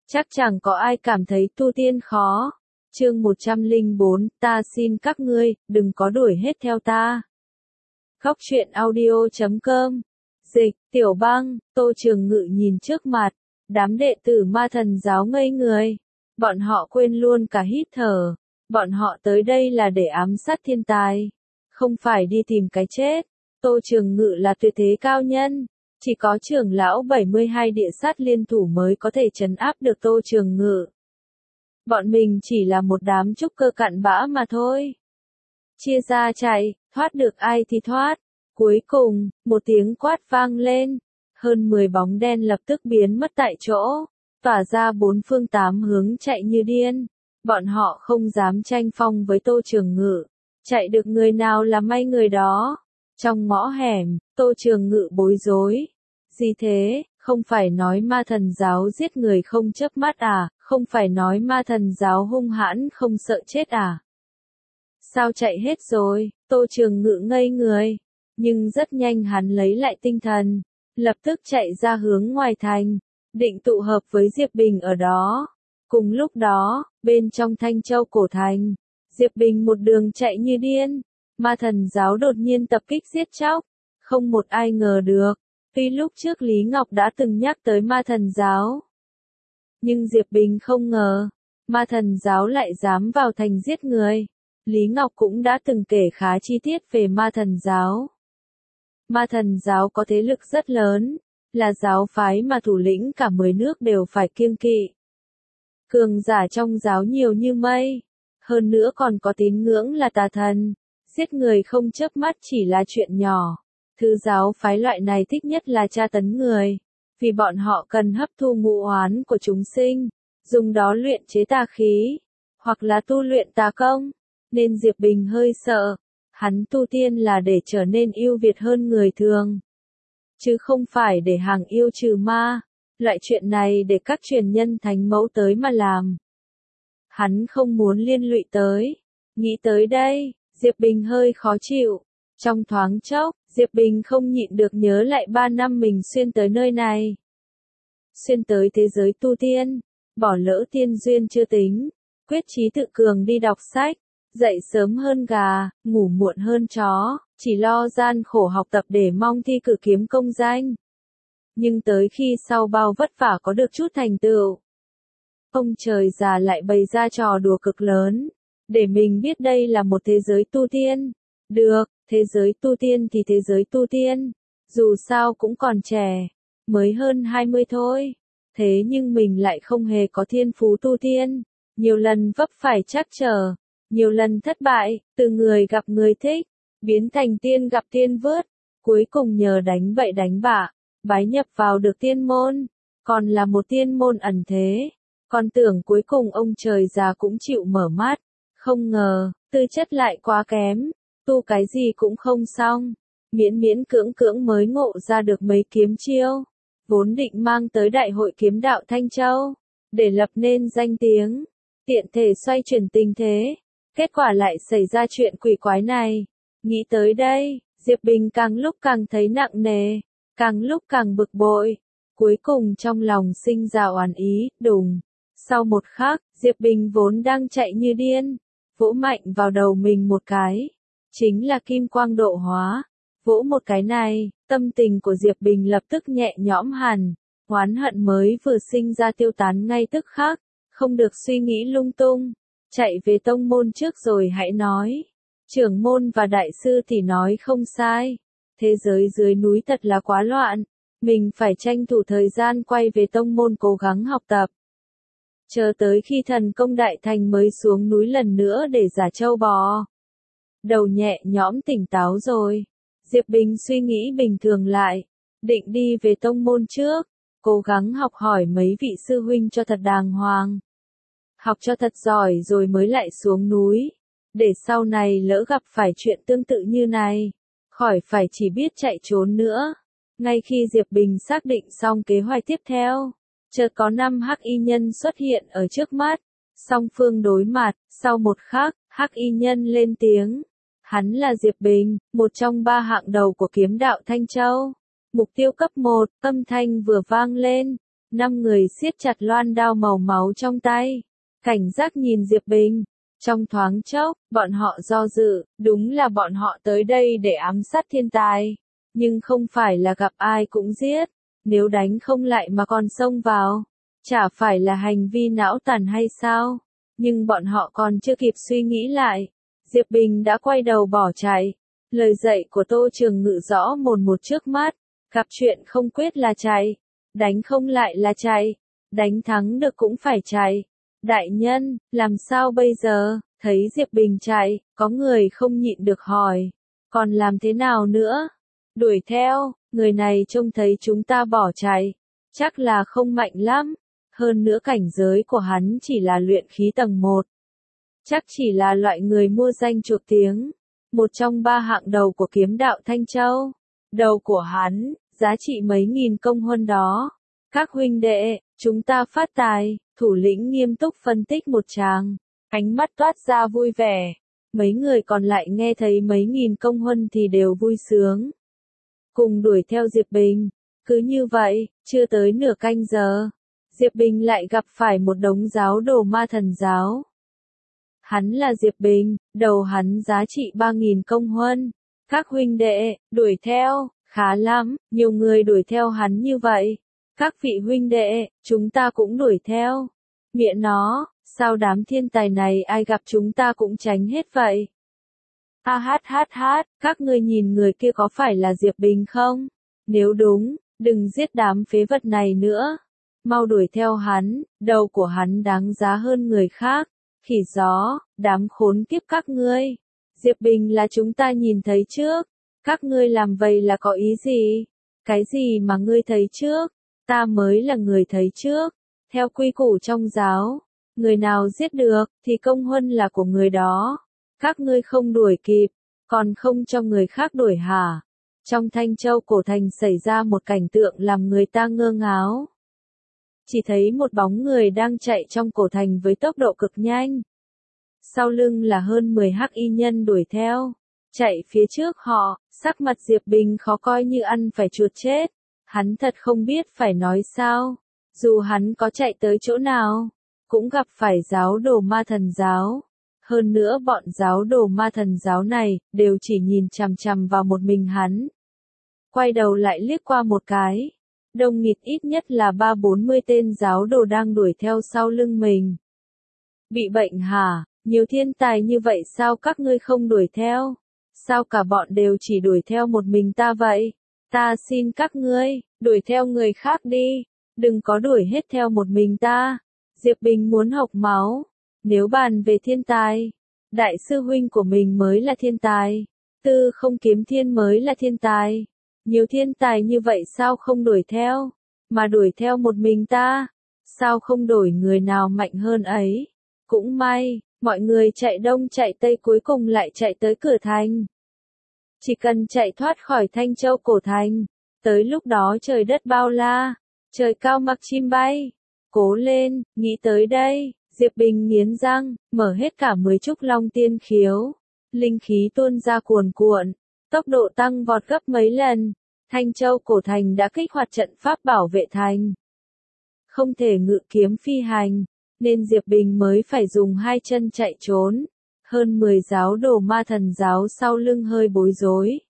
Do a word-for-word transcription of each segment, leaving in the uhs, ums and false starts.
Chắc chẳng có ai cảm thấy tu tiên khó. Chương một trăm lẻ bốn, ta xin các ngươi, đừng có đuổi hết theo ta. Góc truyện audio chấm com. Dịch, Tiểu Băng, Tô Trường Ngự nhìn trước mặt, đám đệ tử Ma Thần giáo ngây người. Bọn họ quên luôn cả hít thở. Bọn họ tới đây là để ám sát thiên tài, không phải đi tìm cái chết. Tô Trường Ngự là tuyệt thế cao nhân, chỉ có trưởng lão bảy mươi hai địa sát liên thủ mới có thể trấn áp được Tô Trường Ngự. Bọn mình chỉ là một đám trúc cơ cặn bã mà thôi. Chia ra chạy, thoát được ai thì thoát. Cuối cùng, một tiếng quát vang lên, hơn mười bóng đen lập tức biến mất tại chỗ, tỏa ra bốn phương tám hướng chạy như điên. Bọn họ không dám tranh phong với Tô Trường Ngự, chạy được người nào là may người đó. Trong ngõ hẻm, Tô Trường Ngự bối rối. Gì thế, không phải nói Ma Thần giáo giết người không chớp mắt à, không phải nói Ma Thần giáo hung hãn không sợ chết à? Sao chạy hết rồi? Tô Trường Ngự ngây người, nhưng rất nhanh hắn lấy lại tinh thần, lập tức chạy ra hướng ngoài thành, định tụ hợp với Diệp Bình ở đó. Cùng lúc đó, bên trong Thanh Châu cổ thành, Diệp Bình một đường chạy như điên. Ma Thần giáo đột nhiên tập kích giết chóc, không một ai ngờ được. Tuy lúc trước Lý Ngọc đã từng nhắc tới Ma Thần giáo, nhưng Diệp Bình không ngờ, Ma Thần giáo lại dám vào thành giết người. Lý Ngọc cũng đã từng kể khá chi tiết về Ma Thần giáo. Ma Thần giáo có thế lực rất lớn, là giáo phái mà thủ lĩnh cả mười nước đều phải kiêng kỵ. Cường giả trong giáo nhiều như mây, hơn nữa còn có tín ngưỡng là tà thần, giết người không chớp mắt chỉ là chuyện nhỏ. Thứ giáo phái loại này thích nhất là tra tấn người, vì bọn họ cần hấp thu ngũ oán của chúng sinh, dùng đó luyện chế tà khí, hoặc là tu luyện tà công, nên Diệp Bình hơi sợ. Hắn tu tiên là để trở nên ưu việt hơn người thường, chứ không phải để hàng yêu trừ ma. Loại chuyện này để các truyền nhân thánh mẫu tới mà làm. Hắn không muốn liên lụy tới. Nghĩ tới đây, Diệp Bình hơi khó chịu. Trong thoáng chốc, Diệp Bình không nhịn được nhớ lại ba năm mình xuyên tới nơi này. Xuyên tới thế giới tu tiên, bỏ lỡ tiên duyên chưa tính, quyết chí tự cường đi đọc sách, dậy sớm hơn gà, ngủ muộn hơn chó, chỉ lo gian khổ học tập để mong thi cử kiếm công danh. Nhưng tới khi sau bao vất vả có được chút thành tựu, ông trời già lại bày ra trò đùa cực lớn, để mình biết đây là một thế giới tu tiên. Được, thế giới tu tiên thì thế giới tu tiên, dù sao cũng còn trẻ, mới hơn hai mươi thôi. Thế nhưng mình lại không hề có thiên phú tu tiên, nhiều lần vấp phải trắc trở, nhiều lần thất bại, từ người gặp người thích, biến thành tiên gặp tiên vớt, cuối cùng nhờ đánh bậy đánh bạ, bái nhập vào được tiên môn, còn là một tiên môn ẩn thế. Còn tưởng cuối cùng ông trời già cũng chịu mở mắt, không ngờ, tư chất lại quá kém, tu cái gì cũng không xong, miễn miễn cưỡng cưỡng mới ngộ ra được mấy kiếm chiêu, vốn định mang tới đại hội kiếm đạo Thanh Châu, để lập nên danh tiếng, tiện thể xoay chuyển tình thế, kết quả lại xảy ra chuyện quỷ quái này. Nghĩ tới đây, Diệp Bình càng lúc càng thấy nặng nề, càng lúc càng bực bội, cuối cùng trong lòng sinh ra oán ý. Đùng, sau một khắc, Diệp Bình vốn đang chạy như điên, vỗ mạnh vào đầu mình một cái, chính là kim quang độ hóa. Vỗ một cái này, tâm tình của Diệp Bình lập tức nhẹ nhõm hẳn, oán hận mới vừa sinh ra tiêu tán ngay tức khắc, không được suy nghĩ lung tung, chạy về tông môn trước rồi hãy nói. Trưởng môn và đại sư thì nói không sai, thế giới dưới núi thật là quá loạn, mình phải tranh thủ thời gian quay về tông môn cố gắng học tập. Chờ tới khi thần công đại thành mới xuống núi lần nữa để giả châu bò. Đầu nhẹ nhõm tỉnh táo rồi, Diệp Bình suy nghĩ bình thường lại, định đi về tông môn trước, cố gắng học hỏi mấy vị sư huynh cho thật đàng hoàng. Học cho thật giỏi rồi mới lại xuống núi, để sau này lỡ gặp phải chuyện tương tự như này, khỏi phải chỉ biết chạy trốn nữa. Ngay khi Diệp Bình xác định xong kế hoạch tiếp theo, chợt có năm hắc y nhân xuất hiện ở trước mắt, song phương đối mặt. Sau một khắc, hắc y nhân lên tiếng. Hắn là Diệp Bình, một trong ba hạng đầu của kiếm đạo Thanh Châu. Mục tiêu cấp một, âm thanh vừa vang lên, Năm người siết chặt loan đao màu máu trong tay, cảnh giác nhìn Diệp Bình. Trong thoáng chốc, bọn họ do dự, đúng là bọn họ tới đây để ám sát thiên tài. Nhưng không phải là gặp ai cũng giết, nếu đánh không lại mà còn xông vào, chả phải là hành vi não tàn hay sao? Nhưng bọn họ còn chưa kịp suy nghĩ lại, Diệp Bình đã quay đầu bỏ chạy. Lời dạy của Tô Trường Ngự rõ mồn một trước mắt, gặp chuyện không quyết là chạy, đánh không lại là chạy, đánh thắng được cũng phải chạy. Đại nhân, làm sao bây giờ? Thấy Diệp Bình chạy, có người không nhịn được hỏi, còn làm thế nào nữa? Đuổi theo, người này trông thấy chúng ta bỏ chạy, chắc là không mạnh lắm, hơn nữa cảnh giới của hắn chỉ là luyện khí tầng một. Chắc chỉ là loại người mua danh chuộc tiếng, một trong ba hạng đầu của kiếm đạo Thanh Châu. Đầu của hắn, giá trị mấy nghìn công huân đó. Các huynh đệ, chúng ta phát tài, thủ lĩnh nghiêm túc phân tích một tràng, ánh mắt toát ra vui vẻ. Mấy người còn lại nghe thấy mấy nghìn công huân thì đều vui sướng. Cùng đuổi theo Diệp Bình. Cứ như vậy, chưa tới nửa canh giờ, Diệp Bình lại gặp phải một đống giáo đồ ma thần giáo. Hắn là Diệp Bình, đầu hắn giá trị ba nghìn công huân. Các huynh đệ, đuổi theo, khá lắm, nhiều người đuổi theo hắn như vậy. Các vị huynh đệ, chúng ta cũng đuổi theo. Mẹ nó, sao đám thiên tài này ai gặp chúng ta cũng tránh hết vậy? Ha hát hát hát, các ngươi nhìn người kia có phải là Diệp Bình không? Nếu đúng, đừng giết đám phế vật này nữa. Mau đuổi theo hắn, đầu của hắn đáng giá hơn người khác. Khỉ gió, đám khốn kiếp các ngươi. Diệp Bình là chúng ta nhìn thấy trước. Các ngươi làm vậy là có ý gì? Cái gì mà ngươi thấy trước? Ta mới là người thấy trước. Theo quy củ trong giáo, người nào giết được, thì công huân là của người đó. Các ngươi không đuổi kịp, còn không cho người khác đuổi hả? Trong Thanh Châu cổ thành xảy ra một cảnh tượng làm người ta ngơ ngáo. Chỉ thấy một bóng người đang chạy trong cổ thành với tốc độ cực nhanh. Sau lưng là hơn mười hắc y nhân đuổi theo. Chạy phía trước họ, sắc mặt Diệp Bình khó coi như ăn phải chuột chết. Hắn thật không biết phải nói sao. Dù hắn có chạy tới chỗ nào, cũng gặp phải giáo đồ ma thần giáo. Hơn nữa bọn giáo đồ ma thần giáo này, đều chỉ nhìn chằm chằm vào một mình hắn. Quay đầu lại liếc qua một cái. Đông nghịt ít nhất là ba bốn mươi tên giáo đồ đang đuổi theo sau lưng mình. Bị bệnh hả? Nhiều thiên tài như vậy sao các ngươi không đuổi theo? Sao cả bọn đều chỉ đuổi theo một mình ta vậy? Ta xin các ngươi, đuổi theo người khác đi. Đừng có đuổi hết theo một mình ta. Diệp Bình muốn học máu. Nếu bàn về thiên tài, đại sư huynh của mình mới là thiên tài. Tư không kiếm thiên mới là thiên tài. Nhiều thiên tài như vậy sao không đuổi theo, mà đuổi theo một mình ta? Sao không đổi người nào mạnh hơn ấy? Cũng may, mọi người chạy đông chạy tây cuối cùng lại chạy tới cửa thành. Chỉ cần chạy thoát khỏi Thanh Châu cổ thành, tới lúc đó trời đất bao la, trời cao mặc chim bay. Cố lên, nghĩ tới đây, Diệp Bình nghiến răng, mở hết cả mười trúc long tiên khiếu. Linh khí tuôn ra cuồn cuộn, tốc độ tăng vọt gấp mấy lần. Thanh Châu cổ thành đã kích hoạt trận pháp bảo vệ thành. Không thể ngự kiếm phi hành, nên Diệp Bình mới phải dùng hai chân chạy trốn. Hơn mười giáo đồ ma thần giáo sau lưng hơi bối rối.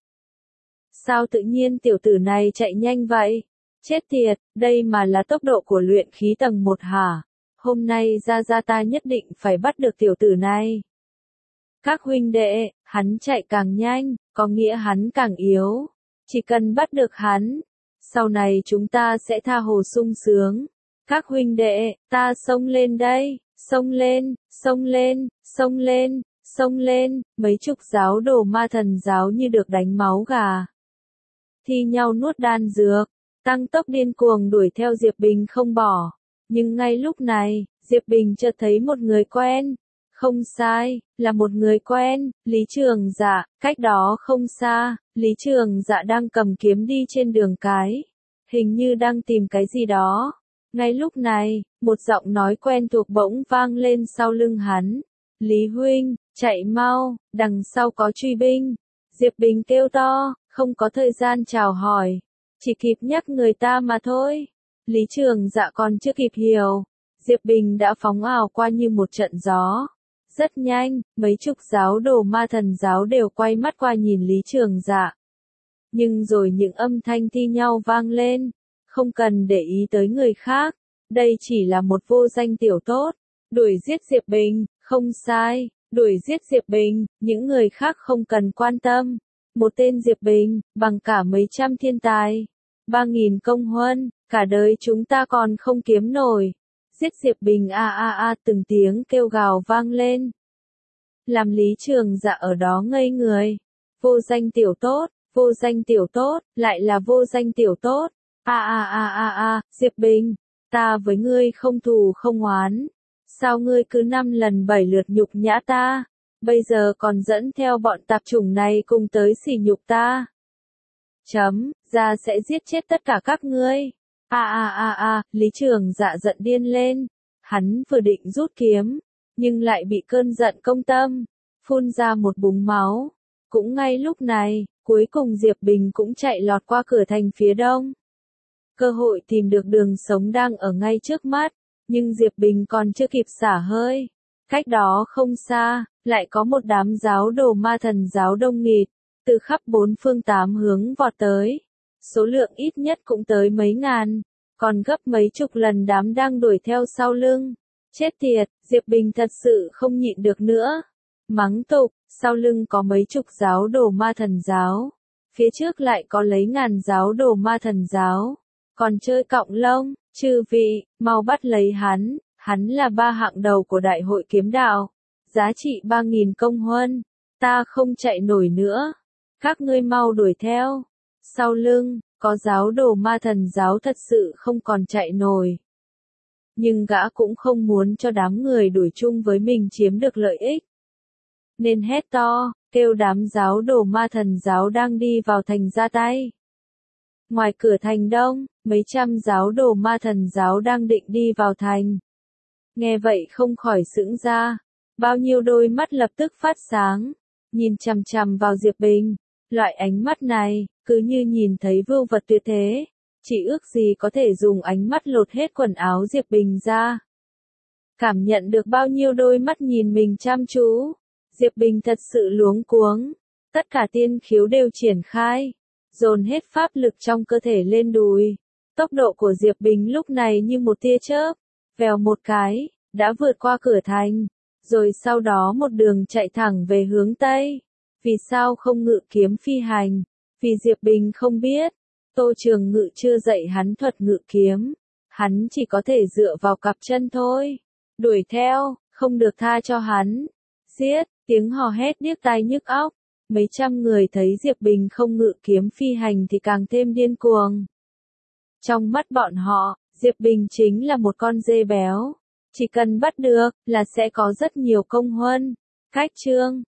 Sao tự nhiên tiểu tử này chạy nhanh vậy? Chết tiệt, đây mà là tốc độ của luyện khí tầng một hả? Hôm nay ra ra ta nhất định phải bắt được tiểu tử này. Các huynh đệ, hắn chạy càng nhanh, có nghĩa hắn càng yếu. Chỉ cần bắt được hắn, sau này chúng ta sẽ tha hồ sung sướng. Các huynh đệ, ta xông lên đây, xông lên, xông lên, xông lên, xông lên, mấy chục giáo đồ ma thần giáo như được đánh máu gà. Thi nhau nuốt đan dược, tăng tốc điên cuồng đuổi theo Diệp Bình không bỏ. Nhưng ngay lúc này, Diệp Bình chợt thấy một người quen. Không sai, là một người quen, Lý Trường Dạ, cách đó không xa, Lý Trường Dạ đang cầm kiếm đi trên đường cái. Hình như đang tìm cái gì đó. Ngay lúc này, một giọng nói quen thuộc bỗng vang lên sau lưng hắn. Lý huynh, chạy mau, đằng sau có truy binh. Diệp Bình kêu to, không có thời gian chào hỏi. Chỉ kịp nhắc người ta mà thôi. Lý Trường Dạ còn chưa kịp hiểu, Diệp Bình đã phóng ảo qua như một trận gió. Rất nhanh, mấy chục giáo đồ ma thần giáo đều quay mắt qua nhìn Lý Trường Dạ. Nhưng rồi những âm thanh thi nhau vang lên, không cần để ý tới người khác, đây chỉ là một vô danh tiểu tốt, đuổi giết Diệp Bình, không sai, đuổi giết Diệp Bình, những người khác không cần quan tâm. Một tên Diệp Bình, bằng cả mấy trăm thiên tài, ba nghìn công huân, cả đời chúng ta còn không kiếm nổi. Giết Diệp Bình a a a từng tiếng kêu gào vang lên. Làm Lý Trường Dạ ở đó ngây người. Vô danh tiểu tốt, vô danh tiểu tốt, lại là vô danh tiểu tốt. A a a a a, Diệp Bình, ta với ngươi không thù không oán. Sao ngươi cứ năm lần bảy lượt nhục nhã ta, bây giờ còn dẫn theo bọn tạp chủng này cùng tới sỉ nhục ta. Chấm, ra sẽ giết chết tất cả các ngươi. A a a a, Lý Trường Dạ giận điên lên. Hắn vừa định rút kiếm, nhưng lại bị cơn giận công tâm, phun ra một búng máu. Cũng ngay lúc này, cuối cùng Diệp Bình cũng chạy lọt qua cửa thành phía đông. Cơ hội tìm được đường sống đang ở ngay trước mắt, nhưng Diệp Bình còn chưa kịp xả hơi. Cách đó không xa, lại có một đám giáo đồ ma thần giáo đông nghịt, từ khắp bốn phương tám hướng vọt tới. Số lượng ít nhất cũng tới mấy ngàn, còn gấp mấy chục lần đám đang đuổi theo sau lưng. Chết tiệt, Diệp Bình thật sự không nhịn được nữa. Mắng tục, sau lưng có mấy chục giáo đồ ma thần giáo. Phía trước lại có lấy ngàn giáo đồ ma thần giáo. Còn chơi cọng lông, chư vị, mau bắt lấy hắn, hắn là ba hạng đầu của đại hội kiếm đạo. Giá trị ba nghìn công huân, ta không chạy nổi nữa. Các ngươi mau đuổi theo. Sau lưng, có giáo đồ ma thần giáo thật sự không còn chạy nổi. Nhưng gã cũng không muốn cho đám người đuổi chung với mình chiếm được lợi ích. Nên hét to, kêu đám giáo đồ ma thần giáo đang đi vào thành ra tay. Ngoài cửa thành đông, mấy trăm giáo đồ ma thần giáo đang định đi vào thành. Nghe vậy không khỏi sững ra, bao nhiêu đôi mắt lập tức phát sáng, nhìn chằm chằm vào Diệp Bình. Loại ánh mắt này, cứ như nhìn thấy vưu vật tuyệt thế, chỉ ước gì có thể dùng ánh mắt lột hết quần áo Diệp Bình ra. Cảm nhận được bao nhiêu đôi mắt nhìn mình chăm chú, Diệp Bình thật sự luống cuống, tất cả tiên khiếu đều triển khai, dồn hết pháp lực trong cơ thể lên đùi. Tốc độ của Diệp Bình lúc này như một tia chớp, vèo một cái, đã vượt qua cửa thành, rồi sau đó một đường chạy thẳng về hướng Tây. Vì sao không ngự kiếm phi hành? Vì Diệp Bình không biết, Tô Trường Ngự chưa dạy hắn thuật ngự kiếm, hắn chỉ có thể dựa vào cặp chân thôi. Đuổi theo, không được tha cho hắn. Giết, tiếng hò hét điếc tai nhức óc. Mấy trăm người thấy Diệp Bình không ngự kiếm phi hành thì càng thêm điên cuồng. Trong mắt bọn họ, Diệp Bình chính là một con dê béo. Chỉ cần bắt được, là sẽ có rất nhiều công huân. Cách chương